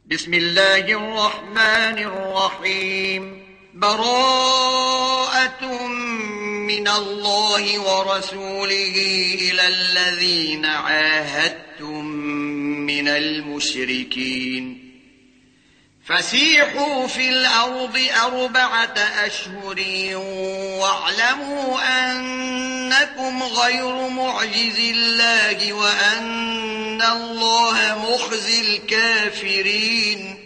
بسم الله الرحمن الرحيم. براءة من الله ورسوله إلى الذين عاهدتم من المشركين فسيحوا في الأرض 4 أشهر واعلموا أنكم غير معجز الله وأن الله مخزي الكافرين.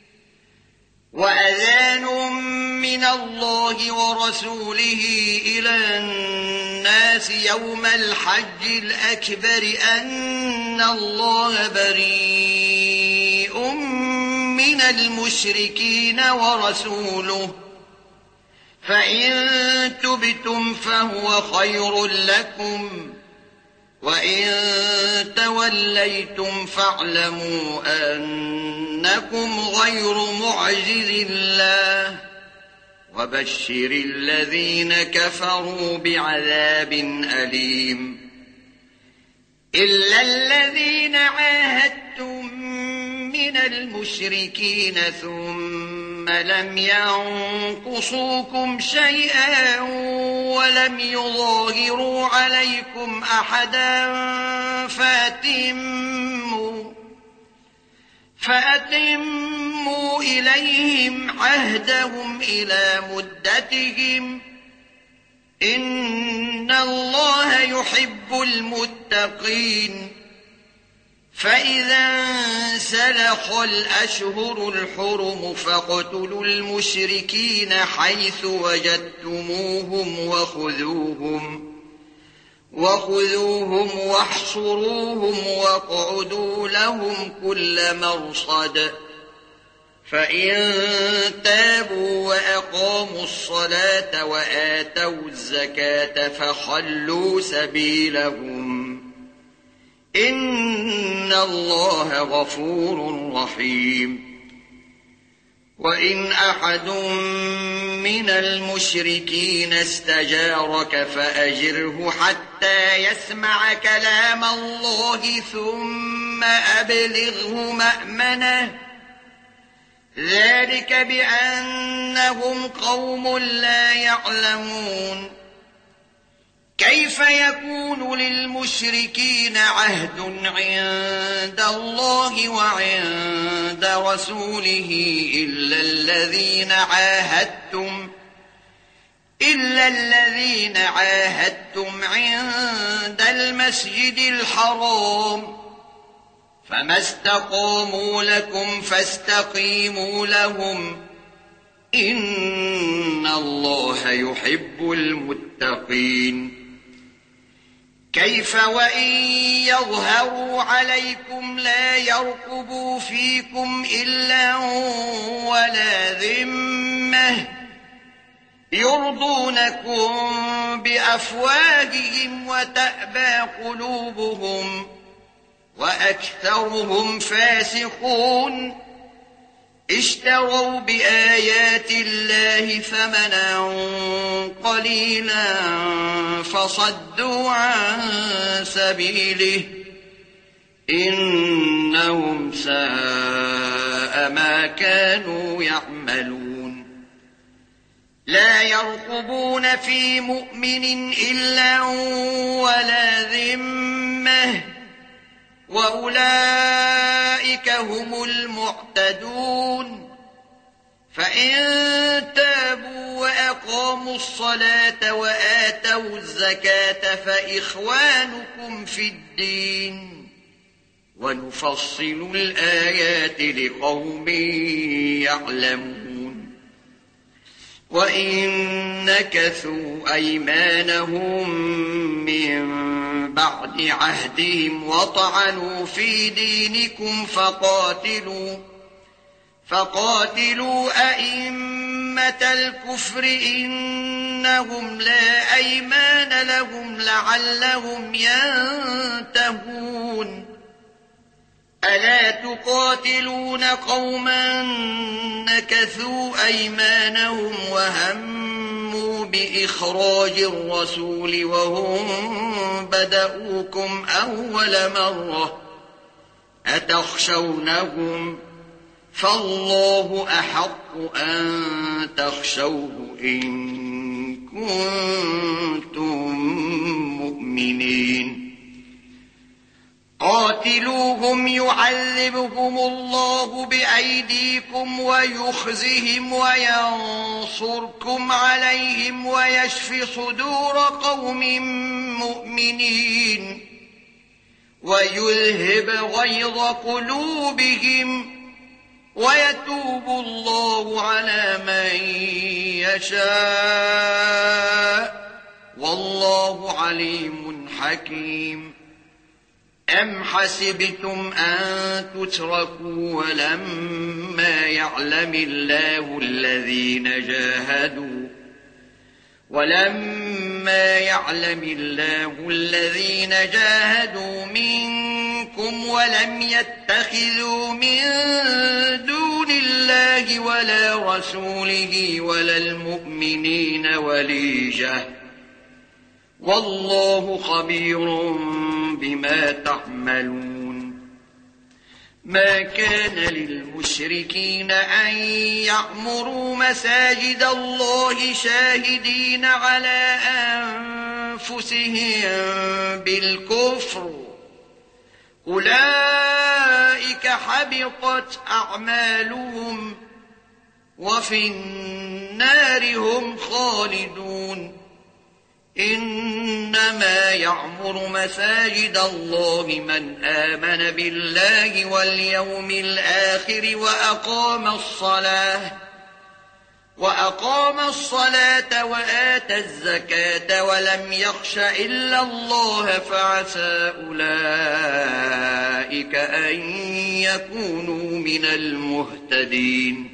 وأذان من الله ورسوله إلى الناس يوم الحج الأكبر أن الله بريء من المشركين ورسوله، فإن تبتم فهو خير لكم، وإن توليتم فاعلموا أنكم غير معجز الله، وبشر الذين كفروا بعذاب أليم. إلا الذين عاهدتم من المشركين ثم لم ينقصوكم شيئا ولم يظاهروا عليكم أحدا فأتموا إليهم عهدهم إلى مدتهم، إن الله يحب المتقين. فإذا انسلخ الأشهر الحرم فاقتلوا المشركين حيث وجدتموهم وخذوهم واحصروهم واقعدوا لهم كل مرصد. فإن تابوا وأقاموا الصلاة وآتوا الزكاة فخلوا سبيلهم، إن الله غفور رحيم. وإن أحد من المشركين استجارك فأجره حتى يسمع كلام الله ثم أبلغه مأمنه، ذلك بأنهم قوم لا يعلمون. كيف يكون للمشركين عهد عند الله وعند رسوله إلا الذين عاهدتم عند المسجد الحرام، فما استقاموا لكم فاستقيموا لهم، إن الله يحب المتقين. كيف وإن يظهروا عليكم لا يرقبوا فيكم إلا ولا ذمة، يرضونكم بأفواههم وتأبى قلوبهم وأكثرهم فاسقون. اشتروا بآيات الله ثمنا قليلا فصدوا عن سبيله، إنهم ساء ما كانوا يعملون. لا يرقبون في مؤمن إلا ولا ذمة، وأولئك هم المعتدون. فإن تابوا وأقاموا الصلاة وآتوا الزكاة فإخوانكم في الدين، ونفصل الآيات لقوم يعلمون. وإن نكثوا أيمانهم من بعد عهدهم وطعنوا في دينكم فقاتلوا أئمة الكفر إنهم لا أيمان لهم لعلهم ينتهون. ألا تقاتلون قوما نكثوا أيمانهم وهموا بإخراج الرسول وهم بدؤوكم أول مرة، أتخشونهم فالله أحق أن تخشوه إن كنتم مؤمنين قاتلوهم يعذبهم الله بأيديكم ويخزهم وينصركم عليهم ويشف صدور قوم مؤمنين ويذهب غيظ قلوبهم ويتوب الله على من يشاء والله عليم حكيم أم حسبتم أن تتركوا ولما يعلم الله الذين جاهدوا منكم ولم يتخذوا من دون الله ولا رسوله ولا المؤمنين وليجة والله خبير بما تعملون ما كان للمشركين أن يعمروا مساجد الله شاهدين على أنفسهم بالكفر أولئك حبطت أعمالهم وفي النار هم خالدون إنما يعمر مساجد الله من آمن بالله واليوم الآخر وأقام الصلاة وآتى الزكاة ولم يخش إلا الله فعسى أولئك أن يكونوا من المهتدين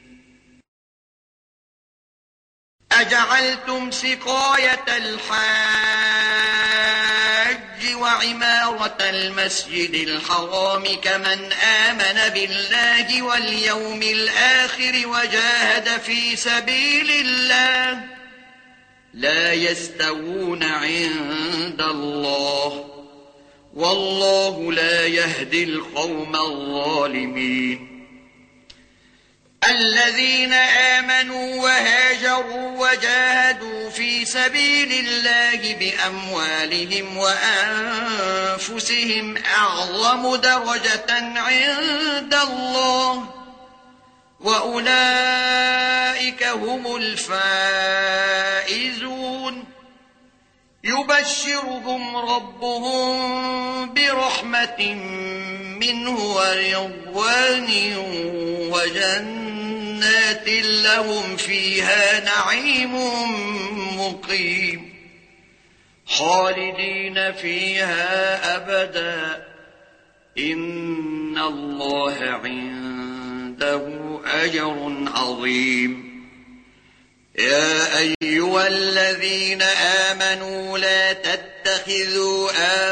أجعلتم سقاية الحاج وعمارة المسجد الحرام كمن آمن بالله واليوم الآخر وجاهد في سبيل الله لا يستوون عند الله والله لا يهدي القوم الظالمين الذين آمنوا وهاجروا وجاهدوا في سبيل الله بأموالهم وأنفسهم أعظم درجة عند الله وأولئك هم الفائزون يبشرهم ربهم برحمة منه ورضوان وجنات لهم فيها نعيم مقيم خالدين فيها أبدا إن الله عنده أجر عظيم يا أيها الذين آمنوا لا تتخذوا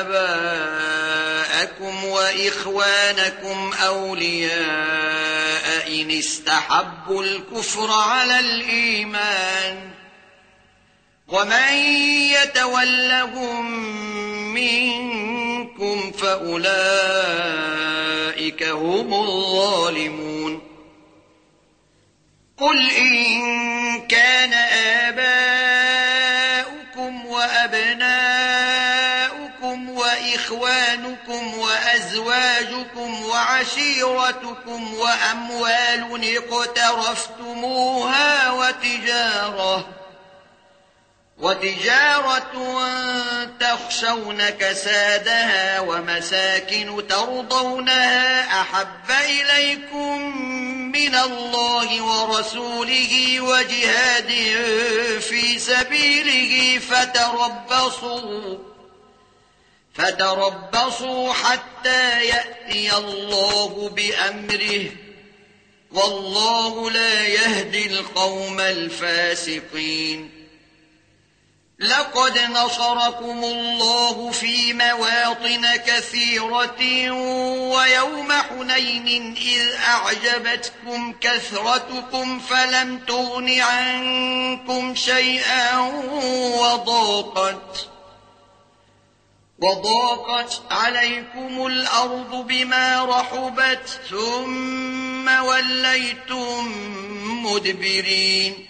آباءكم وإخوانكم أولياء إن استحبوا الكفر على الإيمان ومن يتولهم منكم فأولئك هم الظالمون قل إن كان آباؤكم وأبناؤكم وإخوانكم وأزواجكم وعشيرتكم وأموال اقترفتموها وتجارة تخشون كسادها ومساكن ترضونها أحب إليكم من الله ورسوله وجهاد في سبيله فتربصوا حتى يأتي الله بأمره والله لا يهدي القوم الفاسقين لقد نصركم الله في مواطن كثيرة ويوم حنين إذ أعجبتكم كثرتكم فلم تغن وضاقت عليكم الأرض بما رحبت ثم وليتم مدبرين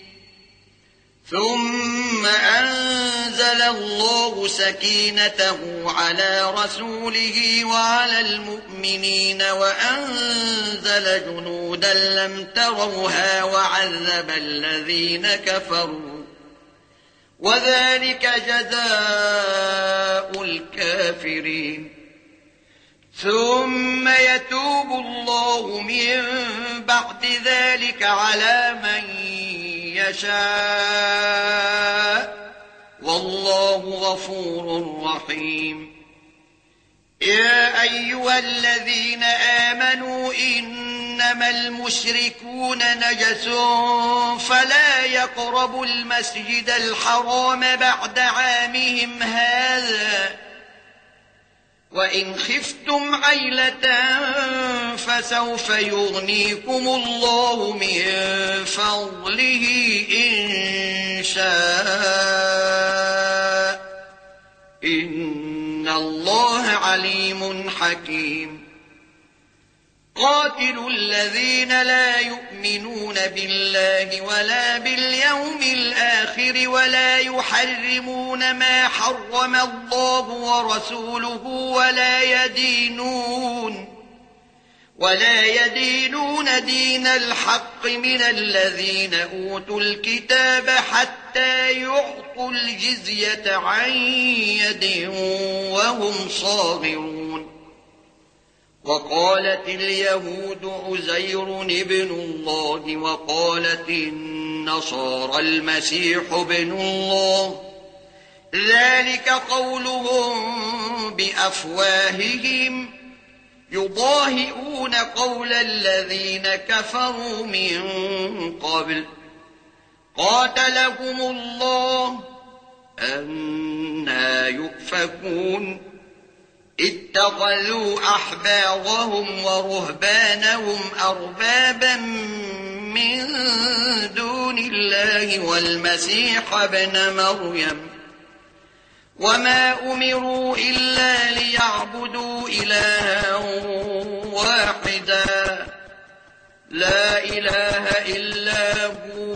ثم أنزل الله سكينته على رسوله وعلى المؤمنين وأنزل جنودا لم تروها وعذب الذين كفروا وذلك جزاء الكافرين ثم يتوب الله من بعد ذلك على من يشاء والله غفور رحيم يا أيها الذين آمنوا إنما المشركون نجس فلا يقربوا المسجد الحرام بعد عامهم هذا وإن خفتم عيلة فسوف يغنيكم الله من فضله إن شاء إن الله عليم حكيم قاتلوا الذين لا يؤمنون بالله ولا باليوم الآخر ولا يحرمون ما حرم الله ورسوله ولا يدينون دين الحق من الذين أوتوا الكتاب حتى يعطوا الجزية عن يد وهم صاغرون وقالت اليهود عزير ابن الله وقالت النصارى المسيح ابن الله ذلك قولهم بأفواههم يضاهئون قول الذين كفروا من قبل قاتلهم الله أنى يؤفكون اتخذوا أحبارهم ورهبانهم أربابا من دون الله والمسيح ابن مريم وما أمروا إلا ليعبدوا إلها واحدا لا إله إلا هو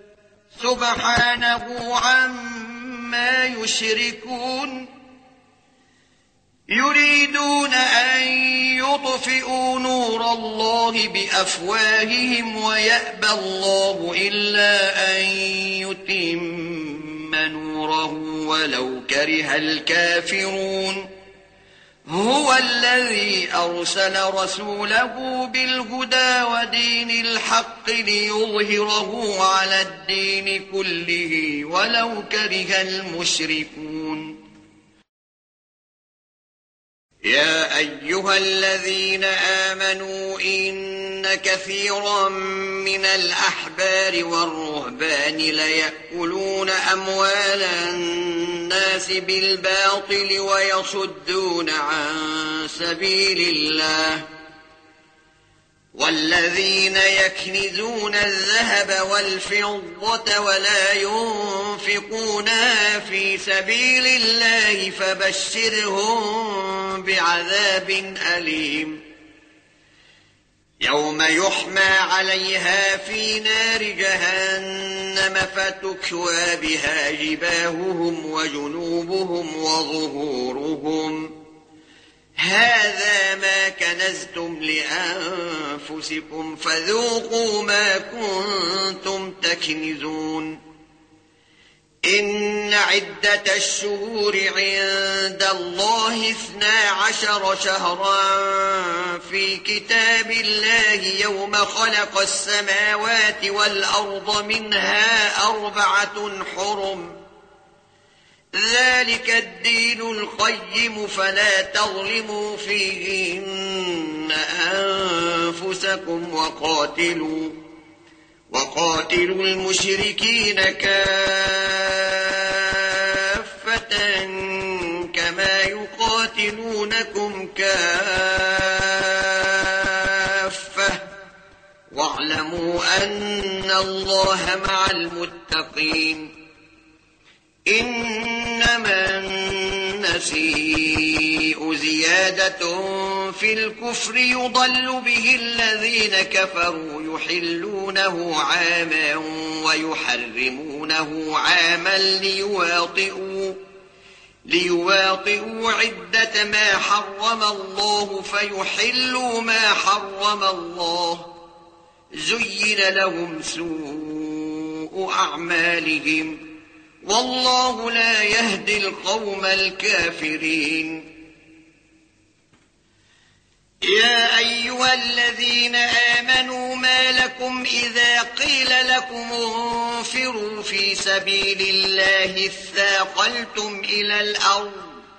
سبحانه عما يشركون يريدون أن يطفئوا نور الله بأفواههم ويأبى الله إلا أن يتم نوره ولو كره الكافرون هو الذي أرسل رسوله بالهدى ودين الحق ليظهره على الدين كله ولو كره المشركون يا أيها الذين آمنوا إن كثيرا من الأحبار والرهبان ليأكلون أموال الناس بالباطل ويصدون عن سبيل الله والذين يكنزون الذهب والفضة ولا ينفقونها في سبيل الله فبشرهم بعذاب أليم يوم يحمى عليها في نار جهنم فتكوى بها جباههم وجنوبهم وظهورهم هذا ما كنزتم لأنفسكم فذوقوا ما كنتم تكنزون إن عدة الشهور عند الله 12 شهرا في كتاب الله يوم خلق السماوات والأرض منها 4 حرم ذلك الدين القيم فلا تظلموا فيهن أنفسكم وقاتلوا المشركين كافة كما يقاتلونكم كافة واعلموا أن الله مع المتقين إنما النسيء زيادة في الكفر يضل به الذين كفروا يحلونه عاما ويحرمونه عاما ليواطئوا عدة ما حرم الله فيحلوا ما حرم الله زين لهم سوء أعمالهم والله لا يهدي القوم الكافرين. يا أيها الذين آمنوا ما لكم إذا قيل لكم انفروا في سبيل الله اثاقلتم إلى الأرض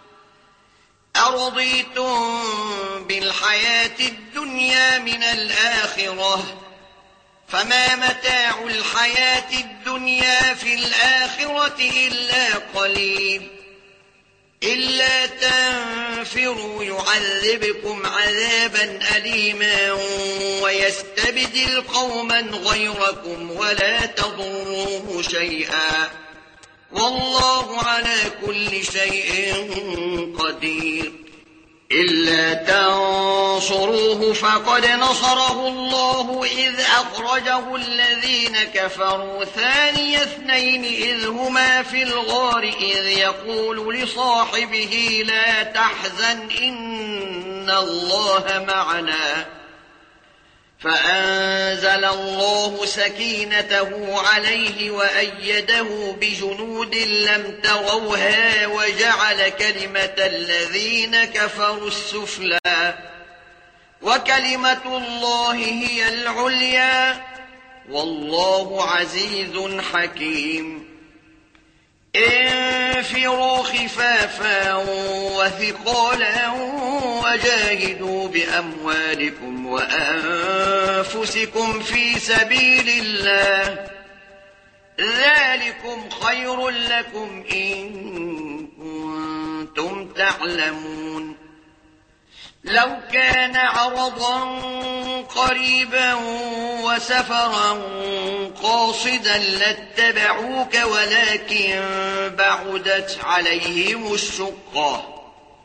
أرضيتم بالحياة الدنيا من الآخرة فما متاع الحياة الدنيا في الآخرة إلا قليل إلا تنفروا يعذبكم عذابا أليما ويستبدل قوما غيركم ولا تضروه شيئا والله على كل شيء قدير. إلا تنصروه فقد نصره الله إذ أخرجه الذين كفروا ثاني اثنين إذ هما في الغار إذ يقول لصاحبه لا تحزن إن الله معنا فأنزل الله سكينته عليه وأيده بجنود لم تروها وجعل كلمة الذين كفروا السفلى وكلمة الله هي العليا والله عزيز حكيم. انفروا خفافا وثقالا وجاهدوا بأموالكم وأنفسكم في سبيل الله ذلكم خير لكم إن كنتم تعلمون. لو كان عرضا قريبا وسفرا قاصدا لاتبعوك ولكن بعدت عليهم الشقة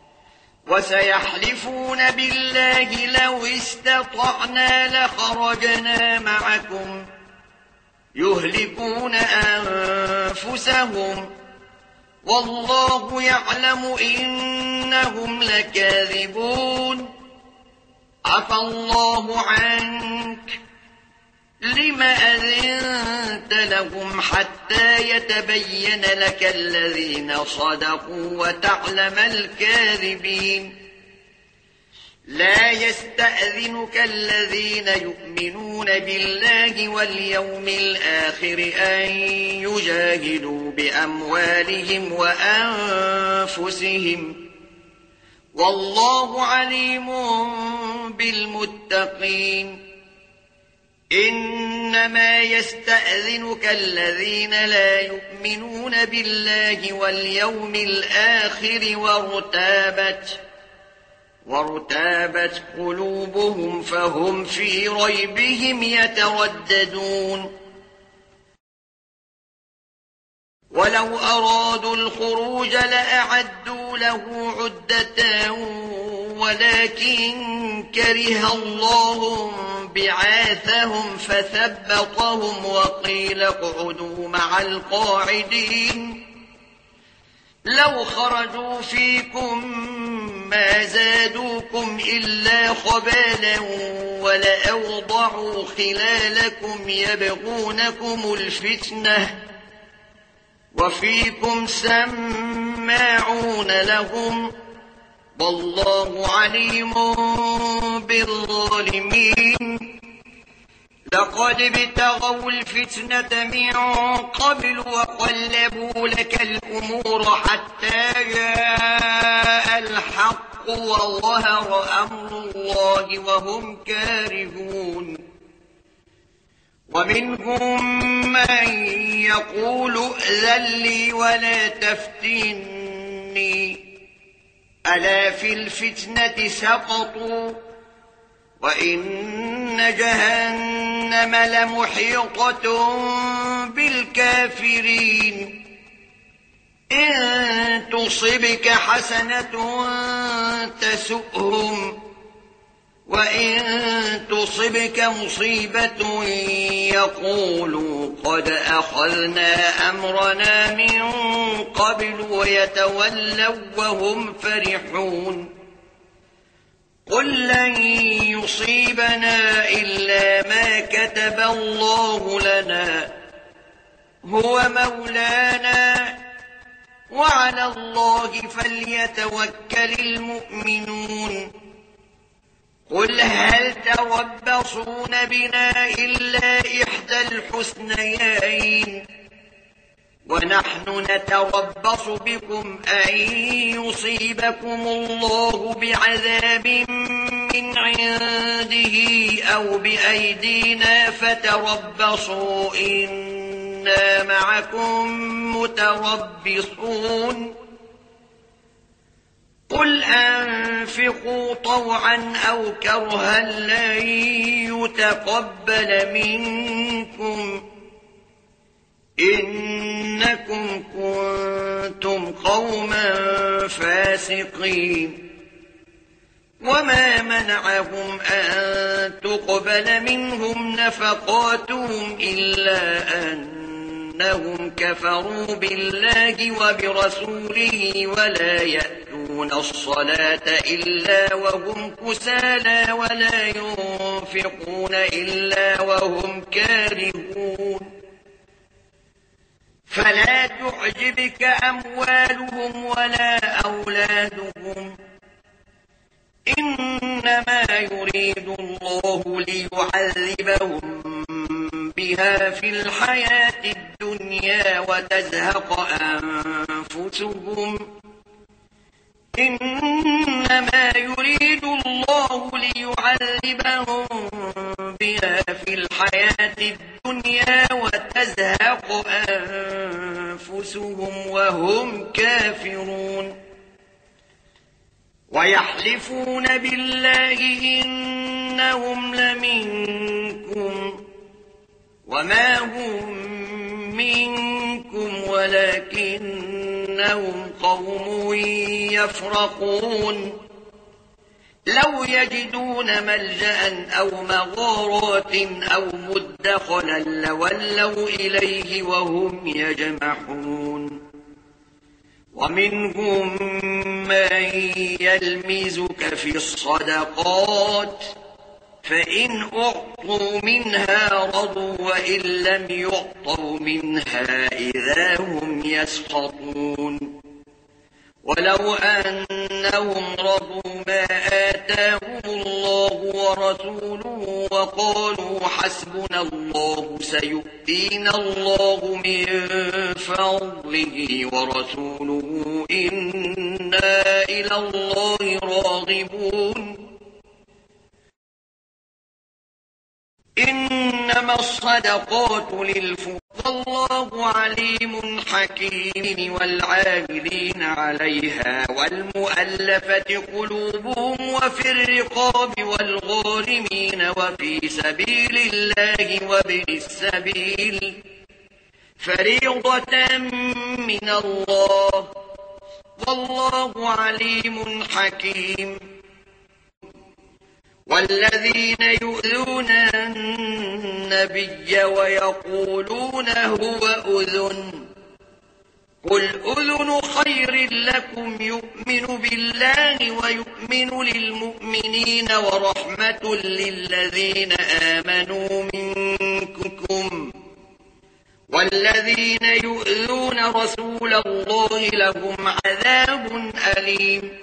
وسيحلفون بالله لو استطعنا لخرجنا معكم يهلكون أنفسهم والله يعلم إنهم لكاذبون. عفى الله عنك لم أذنت لهم حتى يتبين لك الذين صدقوا وتعلم الكاذبين. لا يستأذنك الذين يؤمنون بالله واليوم الآخر أن يجاهدوا بأموالهم وأنفسهم والله عليم بالمتقين. إنما يستأذنك الذين لا يؤمنون بالله واليوم الآخر وارتابت قلوبهم فهم في ريبهم يترددون. ولو أرادوا الخروج لأعدوا له عدة ولكن كره الله بعاثهم فثبطهم وقيل اقعدوا مع القاعدين. لو خرجوا فيكم ما زادوكم إلا خبالا ولأوضعوا خلالكم يبغونكم الفتنة وفيكم سماعون لهم والله عليم بالظالمين. لقد ابتغوا الفتنة من قبل وقلبوا لك الأمور حتى جاء الحق وظهر أمر الله وهم كارهون. ومنهم من يقول ائذن لي ولا تفتني ألا في الفتنة سقطوا وإن جهنم لمحيطة بالكافرين. إن تصبك حسنة تسؤهم وإن تصبك مصيبة يقولوا قد أخذنا أمرنا من قبل ويتولوا وهم فرحون قل لن يصيبنا إلا ما كتب الله لنا هو مولانا وعلى الله فليتوكل المؤمنون قل هل تربصون بنا إلا إحدى الحسنيين ونحن نتربص بكم أن يصيبكم الله بعذاب من عنده أو بأيدينا فتربصوا إنا معكم متربصون قل أنفقوا طوعا أو كرها لن يتقبل منكم إنكم كنتم قوما فاسقين وما منعهم أن تقبل منهم نفقاتهم إلا أنهم كفروا بالله وبرسوله ولا يأتون الصلاة إلا وهم كسالى ولا ينفقون إلا وهم كارهون فلا تعجبك أموالهم ولا أولادهم إنما يريد الله ليعذبهم بها في الحياة الدنيا وتزهق أنفسهم إنما يريد الله ليعذبهم بها في الحياة الدنيا وتزهق أنفسهم وهم كافرون ويحلفون بالله إنهم لمنكم وما هم منكم ولكنهم قوم يفرقون لو يجدون ملجأ أو مغارات أو مدخلا لولوا إليه وهم يجمحون ومنهم من يلمزك في الصدقات فإن أعطوا منها رضوا وإن لم يعطوا منها إذا هم يسخطون ولو أنهم رضوا ما آتاهم الله ورسوله وقالوا حسبنا الله سيؤتينا الله من فضله ورسوله إنا إلى الله راغبون إنما الصدقات للفقراء والله عليم حكيم والعاملين عليها والمؤلفة قلوبهم وفي الرقاب والغارمين وفي سبيل الله وابن السبيل فريضة من الله والله عليم حكيم والذين يؤذون النبي ويقولون هو أذن قل أذن خير لكم يؤمن بالله ويؤمن للمؤمنين ورحمة للذين آمنوا منكم والذين يؤذون رسول الله لهم عذاب أليم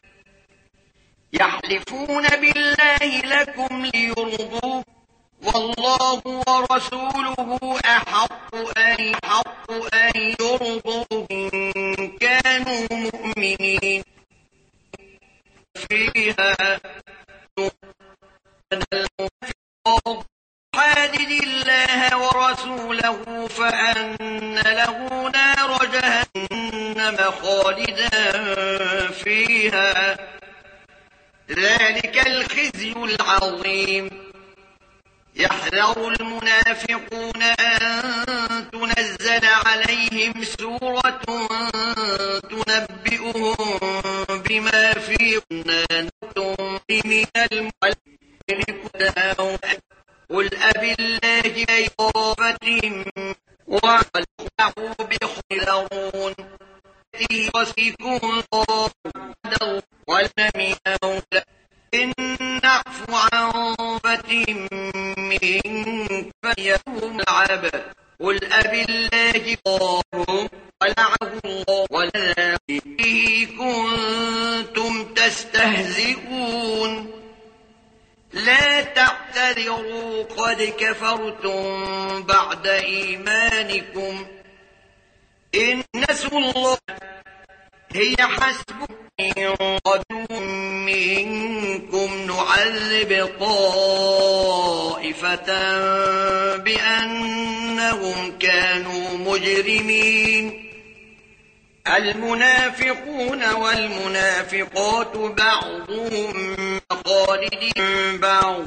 يحلفون بالله لكم ليرضوه والله ورسوله أحق أن يرضوه إن كانوا مؤمنين فيها حادد الله ورسوله فأن له نار جهنم خالدا فيها ذلك الخزي العظيم يحذر المنافقون أن تنزل عليهم سورة تنبئهم بما في نكتم من الملك قل أبالله إضافة وعلقه بخيرون وسيكون الله ولم يولد إن نعفو عن فتهم منك فيهم العبد قل أبالله ضارهم ولعه الله ولا به كنتم تستهزئون لا تعتذروا قد كفرتم بعد إيمانكم إن نسوا الله هي حسبكم قد منكم نعذب طائفة بأنهم كانوا مجرمين المنافقون والمنافقات بعضهم خالدين بعض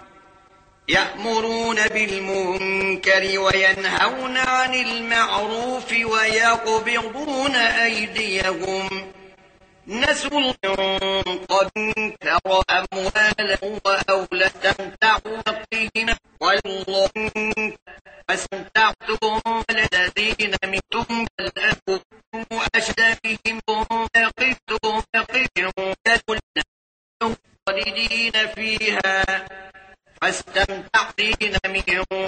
يأمرون بالمنكر وينهون عن المعروف ويقبضون أيديهم نسوا الله قد انكر أموالهم وأولادهم تعوقهم والله فاستمتعتم الذين منتم الأكبر أشد بهم وقفتم كلهم خالدين فيها فاستمتعتين من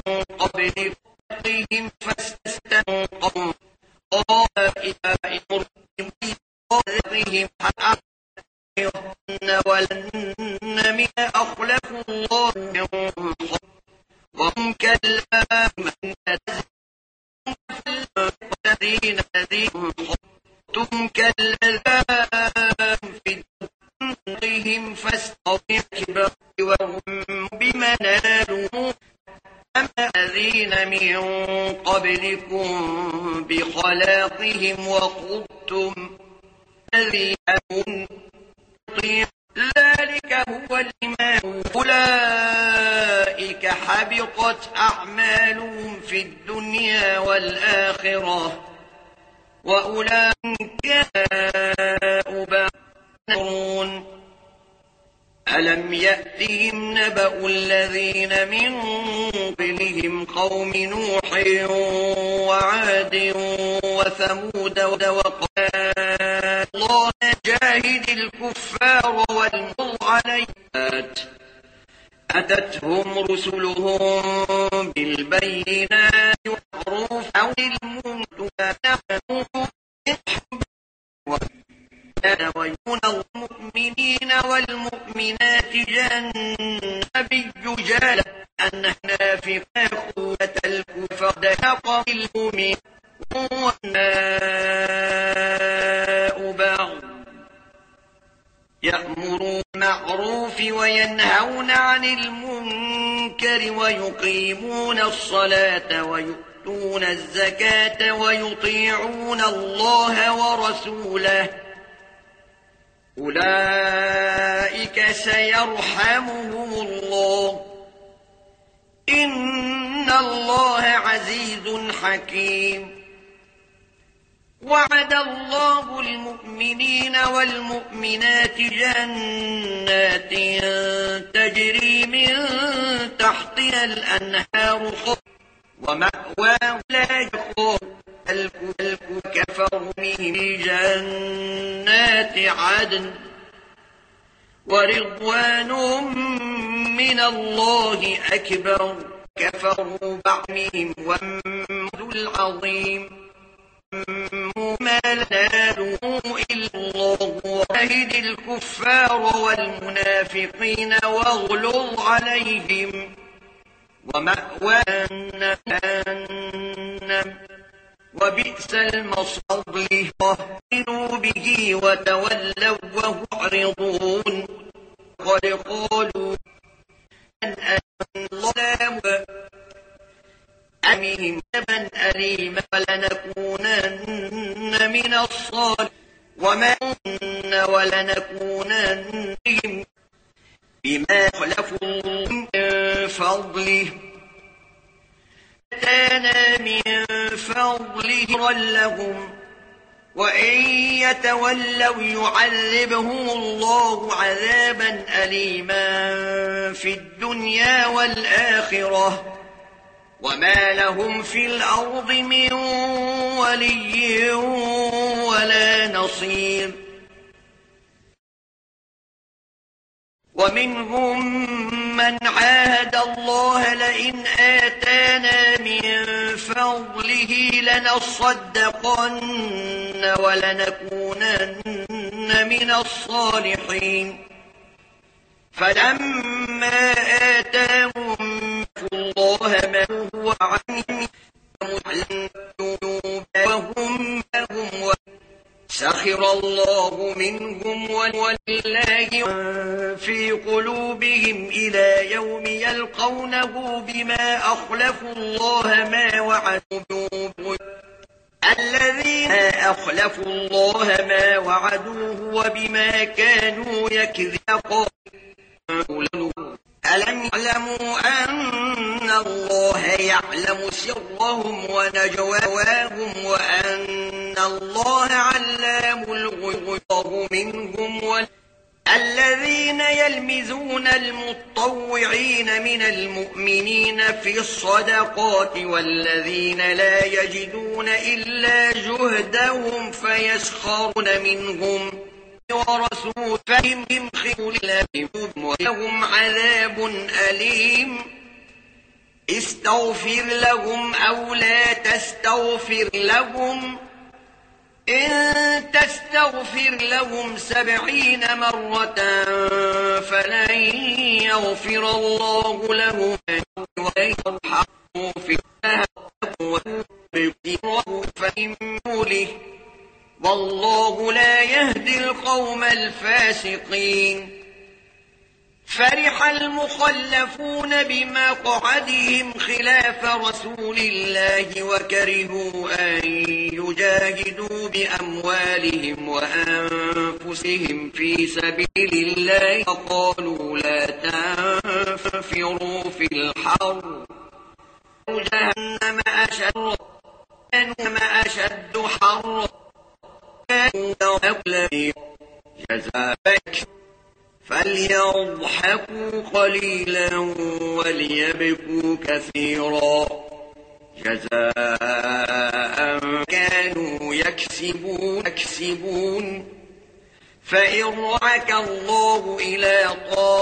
قبلهم فاستمتعوا طائفة بهم ولن من أخلفوا الله وهم كالآمن الذين حطم كالآم في دنهم فاستطيع كبر وهم بمنالوا أما الذين من قبلكم بخلاقهم وخضتم الذين ذلك هو الإيمان أولئك حبطت أعمالهم في الدنيا والآخرة وأولئك بارون ألم يأتهم نبأ الذين من قبلهم قوم نوح وعاد وثمود وقال الله جاهد الكفار والمر عليات أتتهم رسلهم بالبينات والحروف أو المنتهى ويكون المؤمنين والمؤمنات نبي جال أننا في قوة الكفر دقا المؤمن والناء بعض يأمرون بالمعروف وينهون عن المنكر ويقيمون الصلاة ويؤتون الزكاة ويطيعون الله ورسوله أولئك سيرحمهم الله إن الله عزيز حكيم وعد الله المؤمنين والمؤمنات جنات تجري من تحتها الأنهار ومأواه لا يخاف الكفر من جنات عدن ورضوان من الله أكبر كفروا بعمهم والمد العظيم ما نالوا إلا الله وأهد الكفار والمنافقين واغلظ عليهم ومأواهم جهنم وبئس المصير وهنوا به وتولوا وهم معرضون قد قالوا أن الله أمهم من أليم فلنكونن من الصالحين وما كنا ولنكونن بما خلفوا من فضل فضله لهم، وإن يتولوا يعذبهم الله عذابا أليما في الدنيا والآخرة، وما لهم في الأرض من ولي ولا نصير. ومنهم من عاهد الله لئن آتانا من فضله لنصدقن ولنكونن من الصالحين، فلما آتاهم الله ما هو عنهم وهم سخر الله منهم ولله في قلوبهم إلى يوم يلقونه بما أخلفوا الله ما وعدوه، الذين أخلفوا الله ما وعدوه وبما كانوا يكذبون. ألم يعلموا أن الله يعلم سرهم ونجواهم وأن الله علام الغيوب منهم الذين يلمزون المطوعين من المؤمنين في الصدقات والذين لا يجدون إلا جهدهم فيسخرون منهم ورسول فهم خذل ولهم عذاب أليم. استغفر لهم أو لا تستغفر لهم، إن تستغفر لهم 70 مرة فلن يغفر الله لهم ويرحموا في فإنه والله لا يهدي القوم الفاسقين. فرح المخلفون بمقعدهم خلاف رسول الله وكرهوا أن يجاهدوا بأموالهم وأنفسهم في سبيل الله فقالوا لا تنفروا في الحر جهنم أشد حرا جزاءك فليضحكوا قليلا وليبكوا كثيرا جزاء كانوا يكسبون. فإن رجعك الله إلى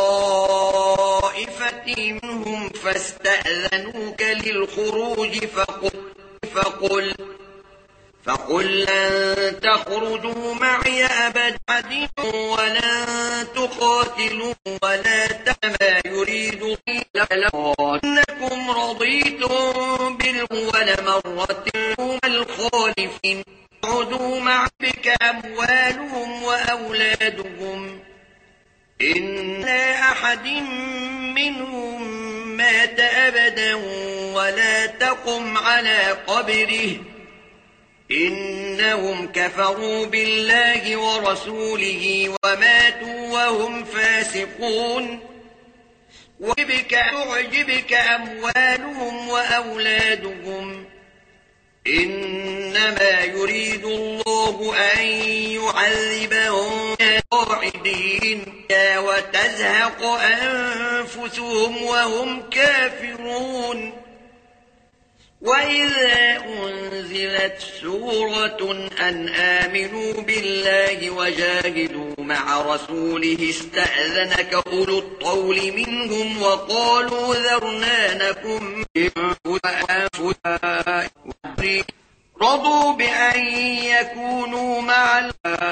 طائفة منهم فاستأذنوك للخروج فقل لن تخرجوا معي أبدا ولن تقاتلوا ولا ما يريد أنكم رضيتم بالأول مرة الخالفين عدوا مع بك أموالهم وأولادهم إن أحد منهم مات أبدا ولا تقم على قبره إنهم كفروا بالله ورسوله وماتوا وهم فاسقون. وتعجبك أموالهم وأولادهم إنما يريد الله أن يعذبهم قاعدين وتزهق أنفسهم وهم كافرون. وإذا أنزلت سورة أن آمنوا بالله وجاهدوا مع رسوله استأذنك أولو الطول منهم وقالوا ذرنا نكن رضوا بأن يكونوا مع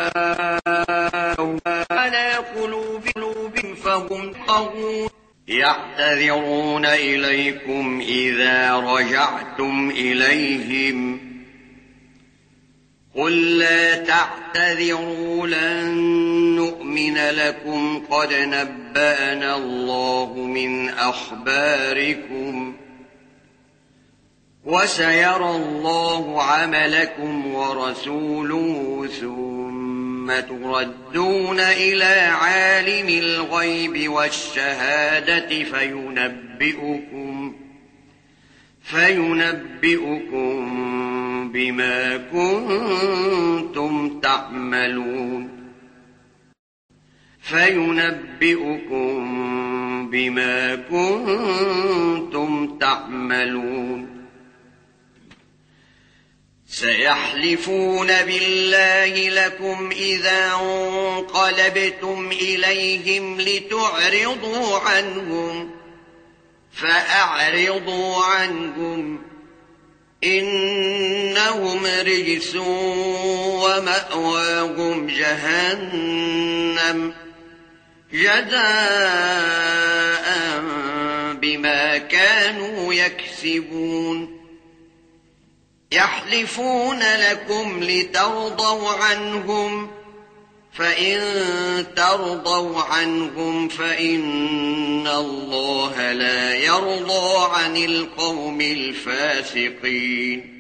على قلوب فهم طغون. يعتذرون إليكم إذا رجعتم إليهم قل لا تعتذروا لن نؤمن لكم قد نبأنا الله من أخباركم وسيرى الله عملكم ورسوله ثم ثم تردون إلى عالم الغيب والشهادة فينبئكم بما كنتم تعملون سيحلفون بالله لكم إذا انقلبتم إليهم لتعرضوا عنهم فأعرضوا عنهم إنهم رجس ومأواهم جهنم جزاء بما كانوا يكسبون يحلفون لكم لترضوا عنهم فإن ترضوا عنهم فإن الله لا يرضى عن القوم الفاسقين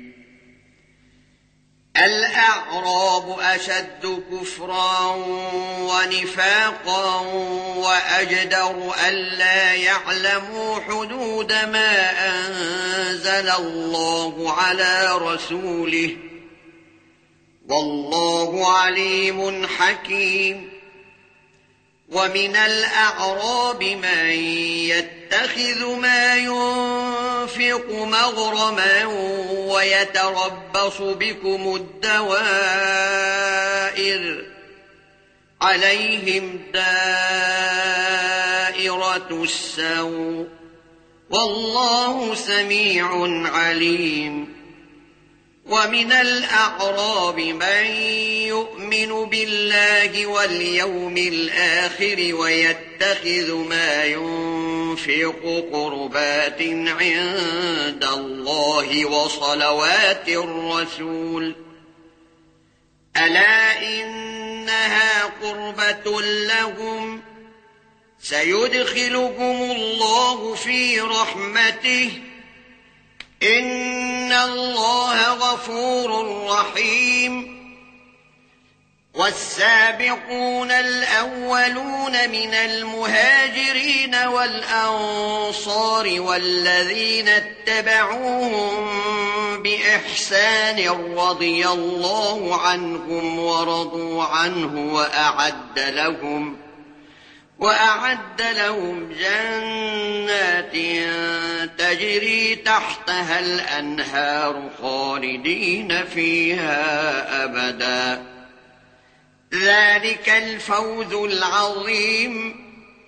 الأعراب أشد كفرا ونفاقا وأجدر ألا يعلموا حدود ما أنزل الله على رسوله والله عليم حكيم ومن الأعراب من يتخذ ما ينفق مغرما ويتربص بكم الدوائر عليهم دائرة السوء والله سميع عليم ومن الأعراب من يؤمن بالله واليوم الآخر ويتخذ ما ينفق قربات عند الله وصلوات الرسول ألا إنها قربة لهم سيدخلهم الله في رحمته إن الله غفور رحيم والسابقون الأولون من المهاجرين والأنصار والذين اتبعوهم بإحسان رضي الله عنهم ورضوا عنه وأعد لهم جنات تجري تحتها الأنهار خالدين فيها أبدا ذلك الفوز العظيم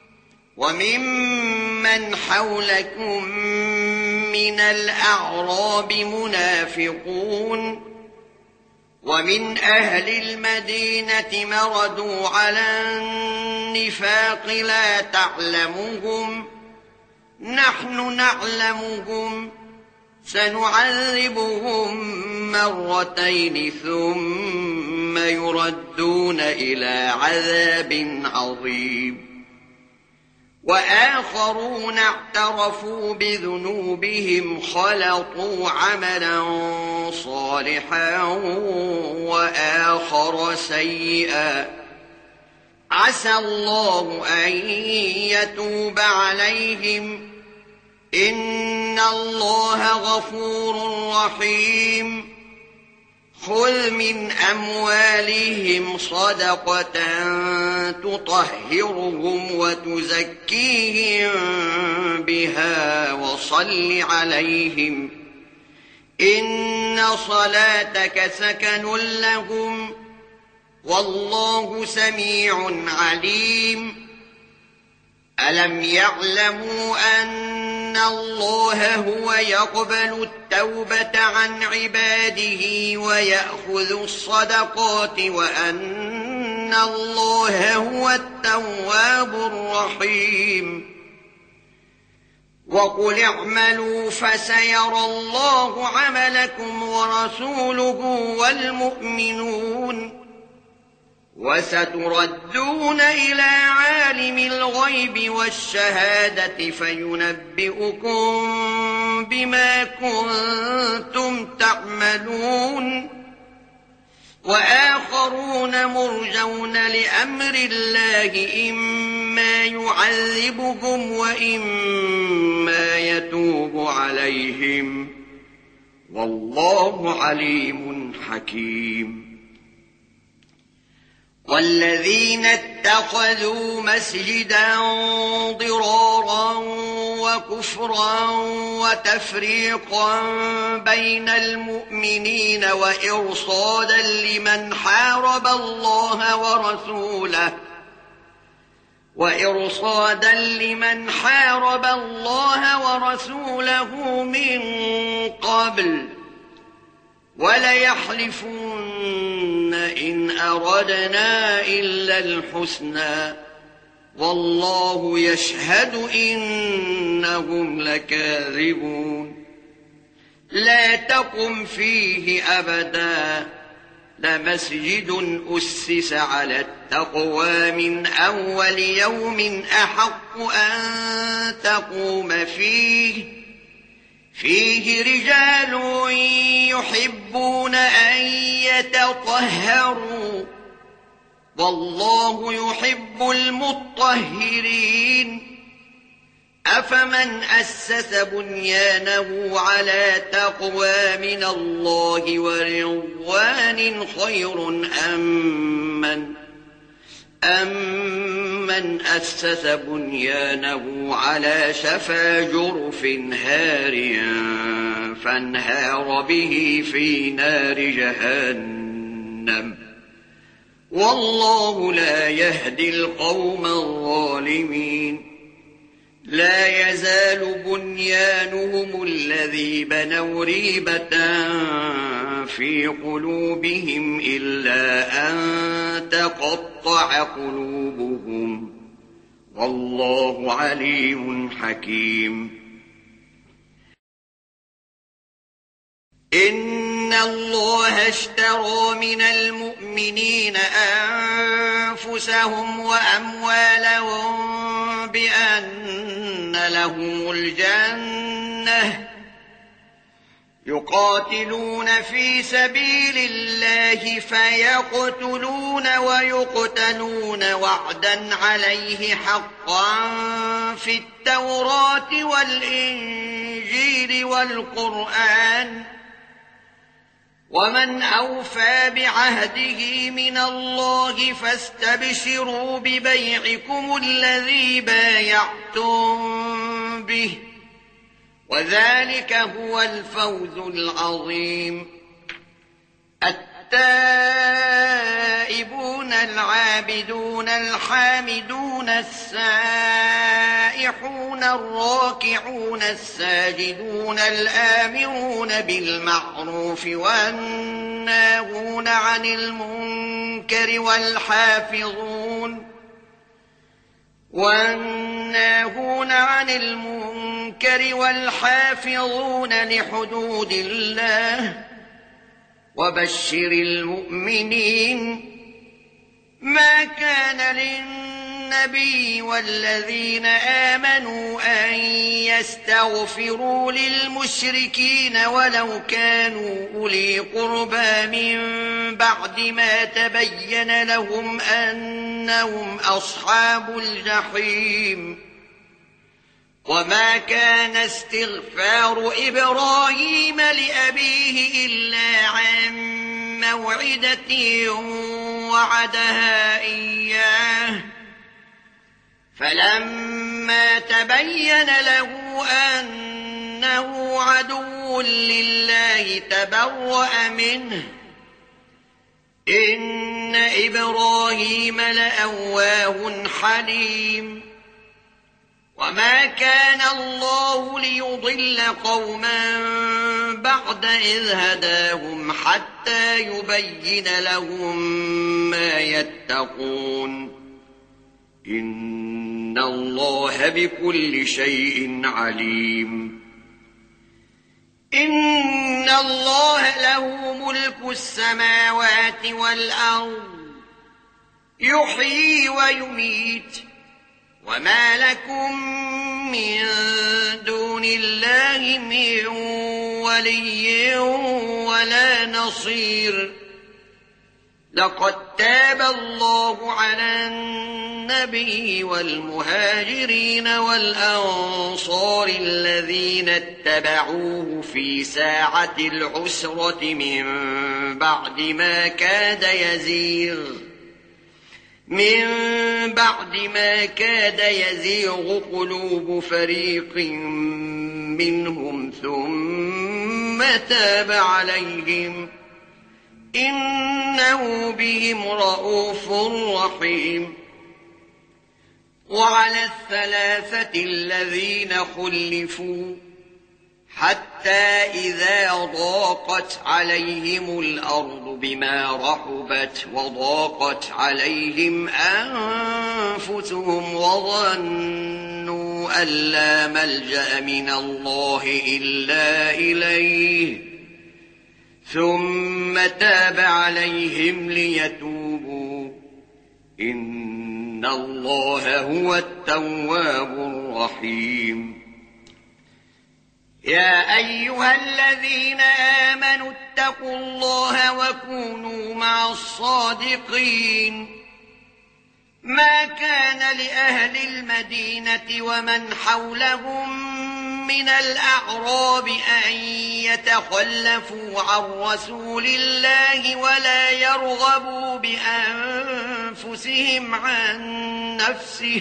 وممن حولكم من الأعراب منافقون ومن أهل المدينة مردوا على النفاق لا تعلمهم نحن نعلمهم سنعذبهم مرتين ثم يردون إلى عذاب عظيم وآخرون اعترفوا بذنوبهم خلطوا عملا صالحا وآخر سيئا عسى الله أن يتوب عليهم إن الله غفور رحيم خذ من أموالهم صدقة تطهرهم وتزكيهم بها وصل عليهم إن صلاتك سكن لهم والله سميع عليم ألم يعلموا أن الله هو يقبل التوبة عن عباده ويأخذ الصدقات وأن الله هو التواب الرحيم وقل اعملوا فسيرى الله عملكم ورسوله والمؤمنون وستردون إلى عالم الغيب والشهادة فينبئكم بما كنتم تعملون وآخرون مرجون لأمر الله إما يعذبهم وإما يتوب عليهم والله عليم حكيم والذين اتخذوا مسجدا ضرارا وكفرا وتفريقا بين المؤمنين وإرصادا لمن حارب الله ورسوله من قبل وليحلفن إن أردنا إلا الحسنى والله يشهد إنهم لكاذبون لا تقم فيه أبدا لمسجد أسس على التقوى من أول يوم أحق أن تقوم فيه رجال يحبون أن يتطهروا والله يحب المطهرين أفمن أسس بنيانه على تقوى من الله ورضوان خير أمن أسس بنيانه على شفا جرف هار فانهار به في نار جهنم والله لا يهدي القوم الظالمين لا يزال بنيانهم الذي بنوا ريبة في قلوبهم إلا أن تقطع قلوبهم والله عليم حكيم إن الله اشترى من المؤمنين أنفسهم وأموالهم بأن لهم الجنة يقاتلون في سبيل الله فيقتلون ويقتلون وعدا عليه حقا في التوراة والإنجيل والقرآن ومن أوفى بعهده من الله فاستبشروا ببيعكم الذي بايعتم به وذلك هو الفوز العظيم التائبون العابدون الحامدون السائحون الراكعون الساجدون الآمرون بالمعروف والناهون عن المنكر والحافظون لحدود الله وبشر المؤمنين ما كان للنبي والذين آمنوا أن يستغفروا للمشركين ولو كانوا أولي قربى من بعد ما تبين لهم أنهم أصحاب الجحيم وما كان استغفار إبراهيم لأبيه إلا عن موعدة وعدها إياه فلما تبين له أنه عدو لله تبرأ منه إن إبراهيم لأواه حليم وما كان الله ليضل قوما بعد إذ هداهم حتى يبين لهم ما يتقون إن الله بكل شيء عليم إن الله له ملك السماوات والأرض يحيي ويميت وما لكم من دون الله من ولي ولا نصير لقد تاب الله على النبي والمهاجرين والأنصار الذين اتبعوه في ساعة العسرة من بعد ما كاد يزيغ قلوب فريق منهم ثم تاب عليهم إنه بهم رءوف رحيم. وعلى الثلاثة الذين خلفوا حتى إذا ضاقت عليهم الأرض بما رحبت وضاقت عليهم أنفسهم وظنوا أن لا ملجأ من الله إلا إليه ثم تاب عليهم ليتوبوا إن الله هو التواب الرحيم. يا أيها الذين آمنوا اتقوا الله وكونوا مع الصادقين. ما كان لأهل المدينة ومن حولهم من الأعراب أن يتخلفوا عن رسول الله ولا يرغبوا بأنفسهم عن نفسه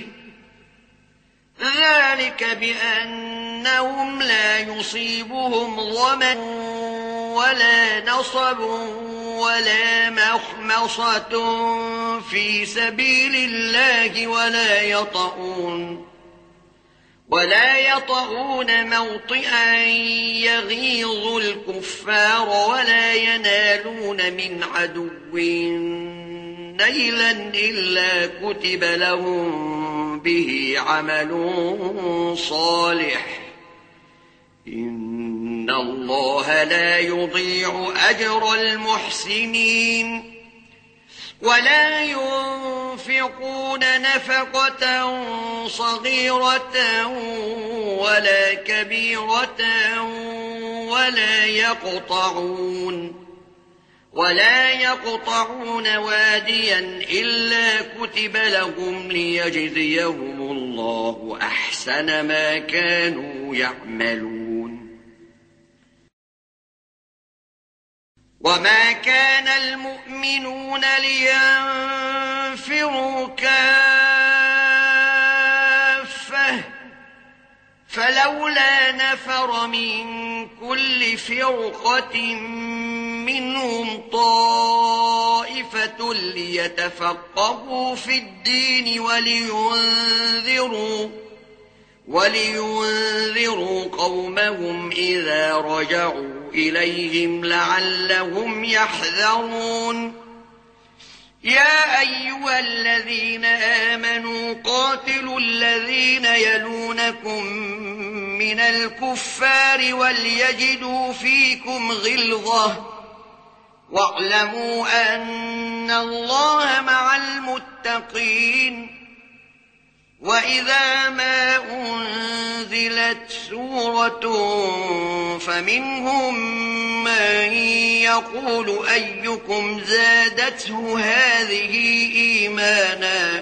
ذلك بأنهم لا يصيبهم ظمأ ولا نصب ولا مخمصة في سبيل الله ولا يطؤون موطئا يغيظ الكفار ولا ينالون من عدو نيلا إلا كتب لهم به عمل صالح إن الله لا يضيع أجر المحسنين. ولا ينفقون نفقة صغيرة ولا كبيرة ولا يقطعون واديا إلا كتب لهم ليجزيهم الله أحسن ما كانوا يعملون. وما كان المؤمنون لينفروا كافة فلولا نفر من كل فرقة منهم طائفة ليتفقهوا في الدين ولينذروا قومهم إذا رجعوا إليهم لعلهم يحذرون. يا أيها الذين آمنوا قاتلوا الذين يلونكم من الكفار وليجدوا فيكم غلظة واعلموا أن الله مع المتقين. وإذا ما أنزلت سورة فمنهم من يقول أيكم زادته هذه إيمانا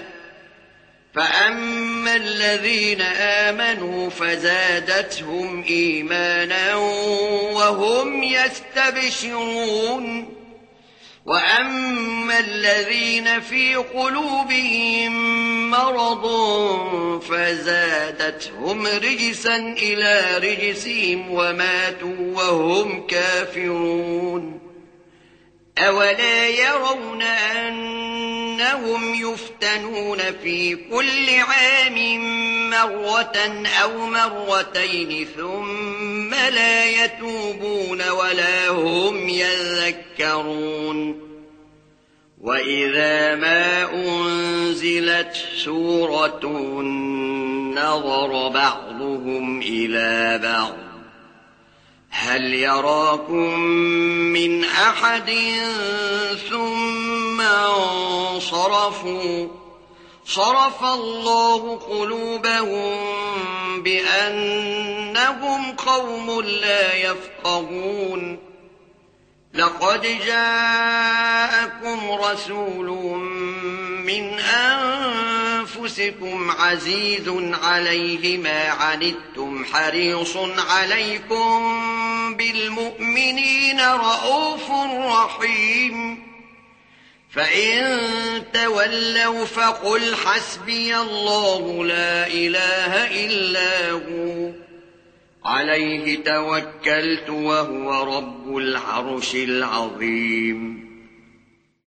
فأما الذين آمنوا فزادتهم إيمانا وهم يستبشرون. وأما الذين في قلوبهم مرض فزادتهم رجسا إلى رجسهم وماتوا وهم كافرون. أولا يرون أنهم يفتنون في كل عام مرة أو مرتين ثم لا يتوبون ولا هم يذكرون. وإذا ما أنزلت سورة نظر بعضهم إلى بعض هل يراكم من أحد ثم انصرفوا صرف الله قلوبهم بأنهم قوم لا يفقهون. لقد جاءكم رسول من أنفسكم عزيز عليه ما عنتم حريص عليكم بالمؤمنين رءوف رحيم فإن تولوا فقل حسبي الله لا إله إلا هو عليه توكلت وهو رب العرش العظيم